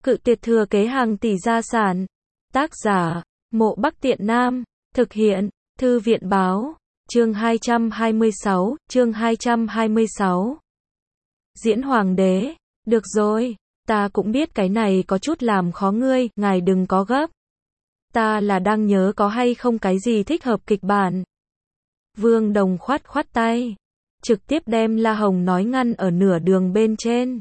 Cự tuyệt thừa kế hàng tỷ gia sản. Tác giả, Mộ Bắc Tiện Nam. Thực hiện, Thư viện báo. Chương 226, chương 226. Diễn hoàng đế. Được rồi, ta cũng biết cái này có chút làm khó ngươi, ngài đừng có gấp. Ta là đang nhớ có hay không cái gì thích hợp kịch bản. Vương Đồng khoát khoát tay, trực tiếp đem La Hồng nói ngăn ở nửa đường bên trên.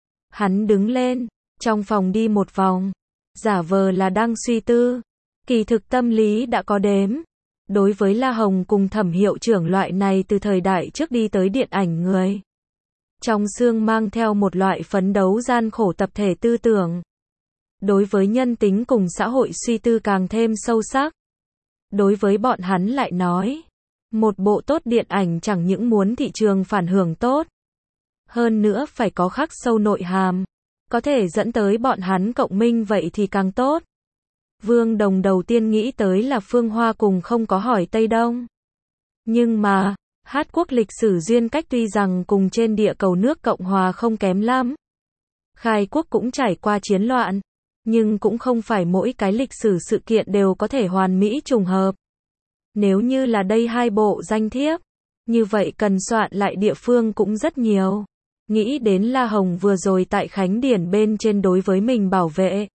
Hắn đứng lên, trong phòng đi một vòng, giả vờ là đang suy tư, kỳ thực tâm lý đã có đếm. Đối với La Hồng cùng Thẩm hiệu trưởng loại này từ thời đại trước đi tới điện ảnh người, trong xương mang theo một loại phấn đấu gian khổ tập thể tư tưởng. Đối với nhân tính cùng xã hội suy tư càng thêm sâu sắc. Đối với bọn hắn lại nói, một bộ tốt điện ảnh chẳng những muốn thị trường phản hưởng tốt, hơn nữa phải có khắc sâu nội hàm, có thể dẫn tới bọn hắn cộng minh vậy thì càng tốt. Vương Đồng đầu tiên nghĩ tới là Phương Hoa cùng không có hỏi Tây Đông. Nhưng mà, Hát Quốc lịch sử duyên cách tuy rằng cùng trên địa cầu nước Cộng Hòa không kém lắm. Khai Quốc cũng trải qua chiến loạn, nhưng cũng không phải mỗi cái lịch sử sự kiện đều có thể hoàn mỹ trùng hợp. Nếu như là đây hai bộ danh thiếp, như vậy cần soạn lại địa phương cũng rất nhiều. Nghĩ đến La Hồng vừa rồi tại Khánh Điển bên trên đối với mình bảo vệ.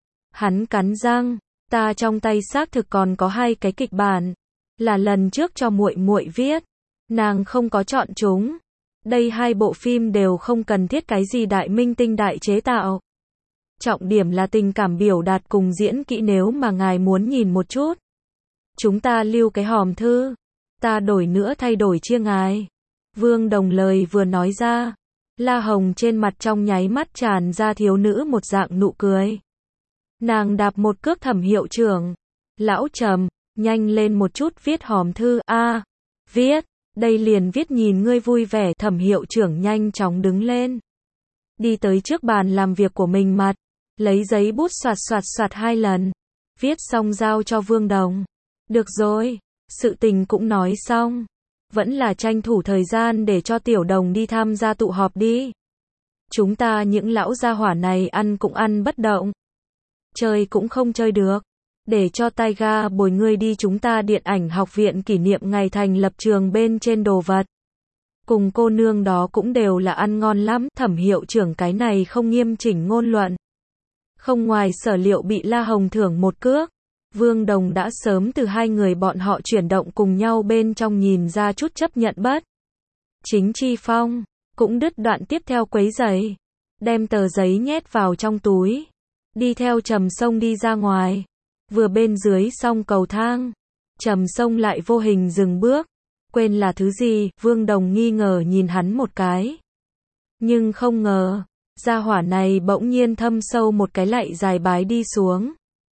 Hắn cắn răng, ta trong tay xác thực còn có hai cái kịch bản, là lần trước cho muội muội viết, nàng không có chọn chúng. Đây hai bộ phim đều không cần thiết cái gì đại minh tinh đại chế tạo. Trọng điểm là tình cảm biểu đạt cùng diễn kỹ, nếu mà ngài muốn nhìn một chút. Chúng ta lưu cái hòm thư, ta đổi nữa thay đổi chia ngài. Vương Đồng lời vừa nói ra, La Hồng trên mặt trong nháy mắt tràn ra thiếu nữ một dạng nụ cười. Nàng đạp một cước Thẩm hiệu trưởng. Lão Trầm, nhanh lên một chút viết hòm thư. Viết, đây liền viết nhìn ngươi vui vẻ. Thẩm hiệu trưởng nhanh chóng đứng lên, đi tới trước bàn làm việc của mình mặt, lấy giấy bút soạt soạt soạt hai lần, viết xong giao cho Vương Đồng. Được rồi, sự tình cũng nói xong, vẫn là tranh thủ thời gian để cho Tiểu Đồng đi tham gia tụ họp đi. Chúng ta những lão gia hỏa này ăn cũng ăn bất động, chơi cũng không chơi được. Để cho Taiga bồi ngươi đi chúng ta điện ảnh học viện kỷ niệm ngày thành lập trường bên trên đồ vật. Cùng cô nương đó cũng đều là ăn ngon lắm. Thẩm hiệu trưởng cái này không nghiêm chỉnh ngôn luận, không ngoài sở liệu bị La Hồng thưởng một cước. Vương Đồng đã sớm từ hai người bọn họ chuyển động cùng nhau bên trong nhìn ra chút chấp nhận bất. Chính Chi Phong cũng đứt đoạn tiếp theo quấy giày, đem tờ giấy nhét vào trong túi, đi theo Trầm Sông đi ra ngoài. Vừa bên dưới xong cầu thang, Trầm Sông lại vô hình dừng bước. Quên là thứ gì? Vương Đồng nghi ngờ nhìn hắn một cái. Nhưng không ngờ, gia hỏa này bỗng nhiên thâm sâu một cái lạy dài bái đi xuống.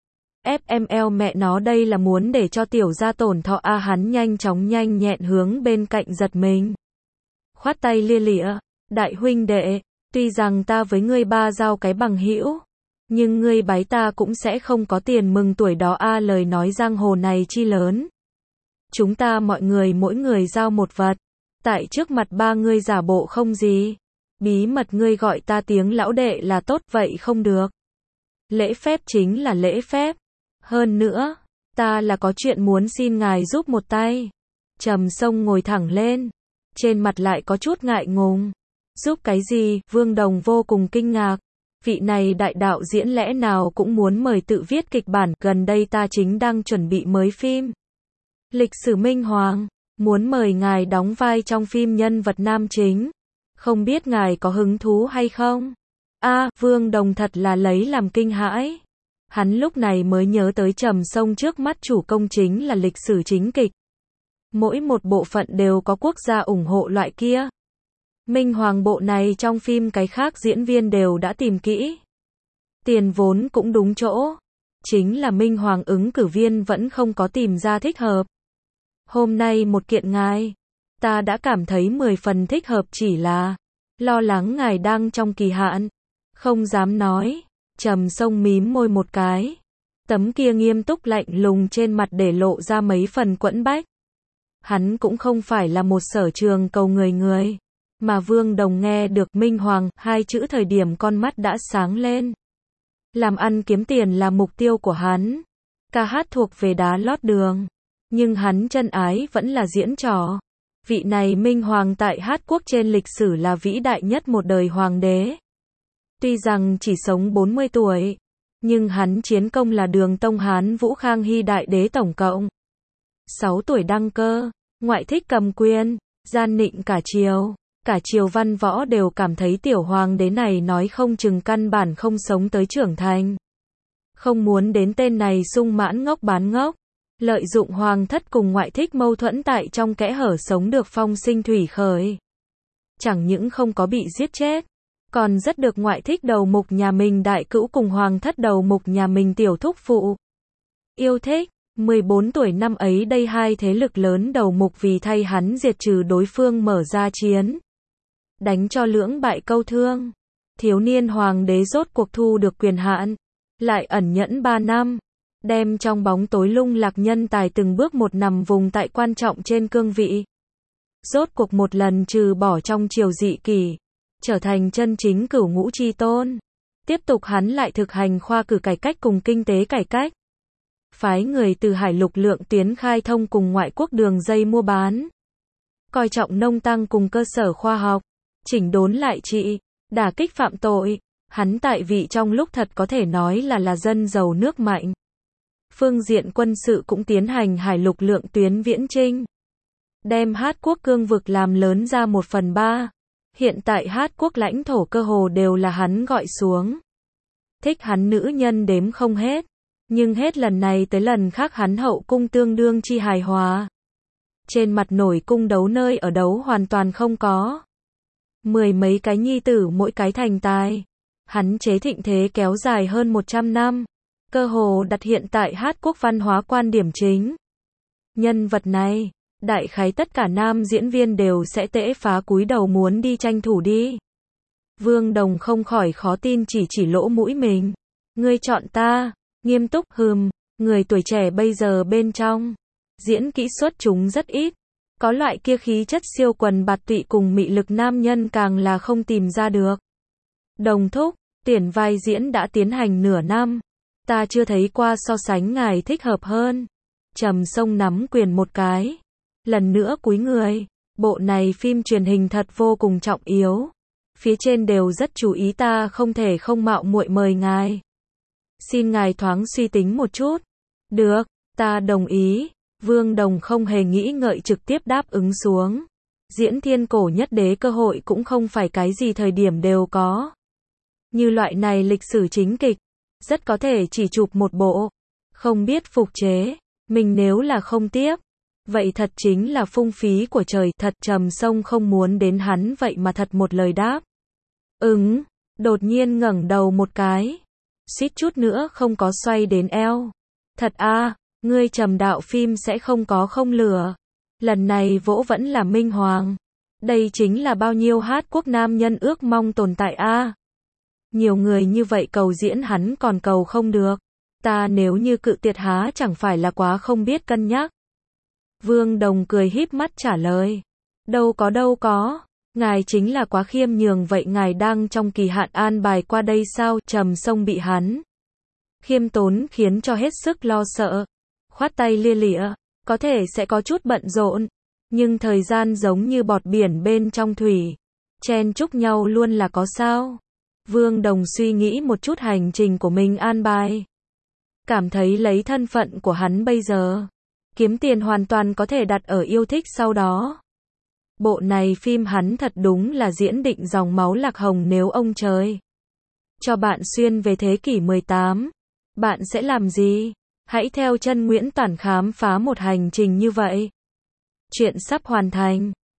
FML mẹ nó, đây là muốn để cho tiểu gia tổn thọ a. Hắn nhanh chóng nhanh nhẹn hướng bên cạnh giật mình, khoát tay lia lịa, đại huynh đệ, tuy rằng ta với ngươi ba giao cái bằng hữu, nhưng ngươi bái ta cũng sẽ không có tiền mừng tuổi đó a. Lời nói giang hồ này chi lớn, chúng ta mọi người mỗi người giao một vật, tại trước mặt ba ngươi giả bộ không gì, bí mật ngươi gọi ta tiếng lão đệ là tốt, vậy không được. Lễ phép chính là lễ phép. Hơn nữa, ta là có chuyện muốn xin ngài giúp một tay. Trầm Sông ngồi thẳng lên, trên mặt lại có chút ngại ngùng. Giúp cái gì? Vương Đồng vô cùng kinh ngạc. Vị này đại đạo diễn lẽ nào cũng muốn mời tự viết kịch bản? Gần đây ta chính đang chuẩn bị mới phim Lịch sử Minh Hoàng, muốn mời ngài đóng vai trong phim nhân vật nam chính. Không biết ngài có hứng thú hay không? Vương Đồng thật là lấy làm kinh hãi. Hắn lúc này mới nhớ tới Trầm Sông trước mắt chủ công chính là lịch sử chính kịch. Mỗi một bộ phận đều có quốc gia ủng hộ loại kia. Minh Hoàng bộ này trong phim cái khác diễn viên đều đã tìm kỹ. Tiền vốn cũng đúng chỗ. Chính là Minh Hoàng ứng cử viên vẫn không có tìm ra thích hợp. Hôm nay một kiện ngài, ta đã cảm thấy 10 phần thích hợp, chỉ là lo lắng ngài đang trong kỳ hạn, không dám nói. Trầm Sông mím môi một cái, tấm kia nghiêm túc lạnh lùng trên mặt để lộ ra mấy phần quẫn bách. Hắn cũng không phải là một sở trường cầu người, mà Vương Đồng nghe được Minh Hoàng hai chữ thời điểm con mắt đã sáng lên. Làm ăn kiếm tiền là mục tiêu của hắn. Ca hát thuộc về đá lót đường. Nhưng hắn chân ái vẫn là diễn trò. Vị này Minh Hoàng tại Hát Quốc trên lịch sử là vĩ đại nhất một đời hoàng đế. Tuy rằng chỉ sống 40 tuổi, nhưng hắn chiến công là Đường Tông Hán Vũ Khang Hy đại đế tổng cộng 6 tuổi đăng cơ, ngoại thích cầm quyền, gian nịnh cả triều. Cả triều văn võ đều cảm thấy tiểu hoàng đế này nói không chừng căn bản không sống tới trưởng thành. Không muốn đến tên này sung mãn ngốc bán ngốc. Lợi dụng hoàng thất cùng ngoại thích mâu thuẫn tại trong kẽ hở sống được phong sinh thủy khởi. Chẳng những không có bị giết chết, còn rất được ngoại thích đầu mục nhà mình đại cữu cùng hoàng thất đầu mục nhà mình tiểu thúc phụ yêu thích. 14 tuổi năm ấy đây hai thế lực lớn đầu mục vì thay hắn diệt trừ đối phương mở ra chiến. Đánh cho lưỡng bại câu thương. Thiếu niên hoàng đế rốt cuộc thu được quyền hạn. Lại ẩn nhẫn 3 năm. Đem trong bóng tối lung lạc nhân tài từng bước một nằm vùng tại quan trọng trên cương vị. Rốt cuộc một lần trừ bỏ trong triều dị kỷ. Trở thành chân chính cửu ngũ chi tôn. Tiếp tục hắn lại thực hành khoa cử cải cách cùng kinh tế cải cách. Phái người từ hải lục lượng tiến khai thông cùng ngoại quốc đường dây mua bán. Coi trọng nông tăng cùng cơ sở khoa học. Chỉnh đốn lại trị, đả kích phạm tội. Hắn tại vị trong lúc thật có thể nói là dân giàu nước mạnh. Phương diện quân sự cũng tiến hành hải lục lượng tuyến viễn chinh. Đem Hát Quốc cương vực làm lớn ra 1/3. Hiện tại Hát Quốc lãnh thổ cơ hồ đều là hắn gọi xuống. Thích hắn nữ nhân đếm không hết. Nhưng hết lần này tới lần khác hắn hậu cung tương đương chi hài hòa. Trên mặt nổi cung đấu nơi ở đấu hoàn toàn không có. 10 mấy cái nhi tử mỗi cái thành tài. Hắn chế thịnh thế kéo dài hơn 100 năm. Cơ hồ đặt hiện tại Hát Quốc văn hóa quan điểm chính. Nhân vật này, đại khái tất cả nam diễn viên đều sẽ tễ phá cúi đầu muốn đi tranh thủ đi. Vương Đồng không khỏi khó tin chỉ lỗ mũi mình. Ngươi chọn ta, nghiêm túc người tuổi trẻ bây giờ bên trong. Diễn kỹ xuất chúng rất ít. Có loại kia khí chất siêu quần bạt tụy cùng mị lực nam nhân càng là không tìm ra được. Đồng thúc, tuyển vai diễn đã tiến hành nửa năm. Ta chưa thấy qua so sánh ngài thích hợp hơn. Trầm Sông nắm quyền một cái. Lần nữa cúi người. Bộ này phim truyền hình thật vô cùng trọng yếu. Phía trên đều rất chú ý ta không thể không mạo muội mời ngài. Xin ngài thoáng suy tính một chút. Được, ta đồng ý. Vương Đồng không hề nghĩ ngợi trực tiếp đáp ứng xuống. Diễn thiên cổ nhất đế cơ hội cũng không phải cái gì thời điểm đều có. Như loại này lịch sử chính kịch, rất có thể chỉ chụp một bộ. Không biết phục chế, mình nếu là không tiếp. Vậy thật chính là phung phí của trời. Thật Trầm Sông không muốn đến hắn vậy mà thật một lời đáp. Đột nhiên ngẩng đầu một cái. Suýt chút nữa không có xoay đến eo. Thật a, ngươi Trầm đạo phim sẽ không có không lừa. Lần này vỗ vẫn là Minh Hoàng. Đây chính là bao nhiêu Hát Quốc nam nhân ước mong tồn tại a. Nhiều người như vậy cầu diễn hắn còn cầu không được. Ta nếu như cự tuyệt há chẳng phải là quá không biết cân nhắc. Vương Đồng cười híp mắt trả lời. Đâu có. Ngài chính là quá khiêm nhường vậy ngài đang trong kỳ hạn an bài qua đây sao? Trầm Sông bị hắn khiêm tốn khiến cho hết sức lo sợ. Khoát tay lia lịa. Có thể sẽ có chút bận rộn. Nhưng thời gian giống như bọt biển bên trong thủy. Chen chúc nhau luôn là có sao? Vương Đồng suy nghĩ một chút hành trình của mình an bài. Cảm thấy lấy thân phận của hắn bây giờ. Kiếm tiền hoàn toàn có thể đặt ở yêu thích sau đó. Bộ này phim hắn thật đúng là diễn định dòng máu lạc hồng nếu ông trời cho bạn xuyên về thế kỷ 18. Bạn sẽ làm gì? Hãy theo chân Nguyễn Toản khám phá một hành trình như vậy. Chuyện sắp hoàn thành.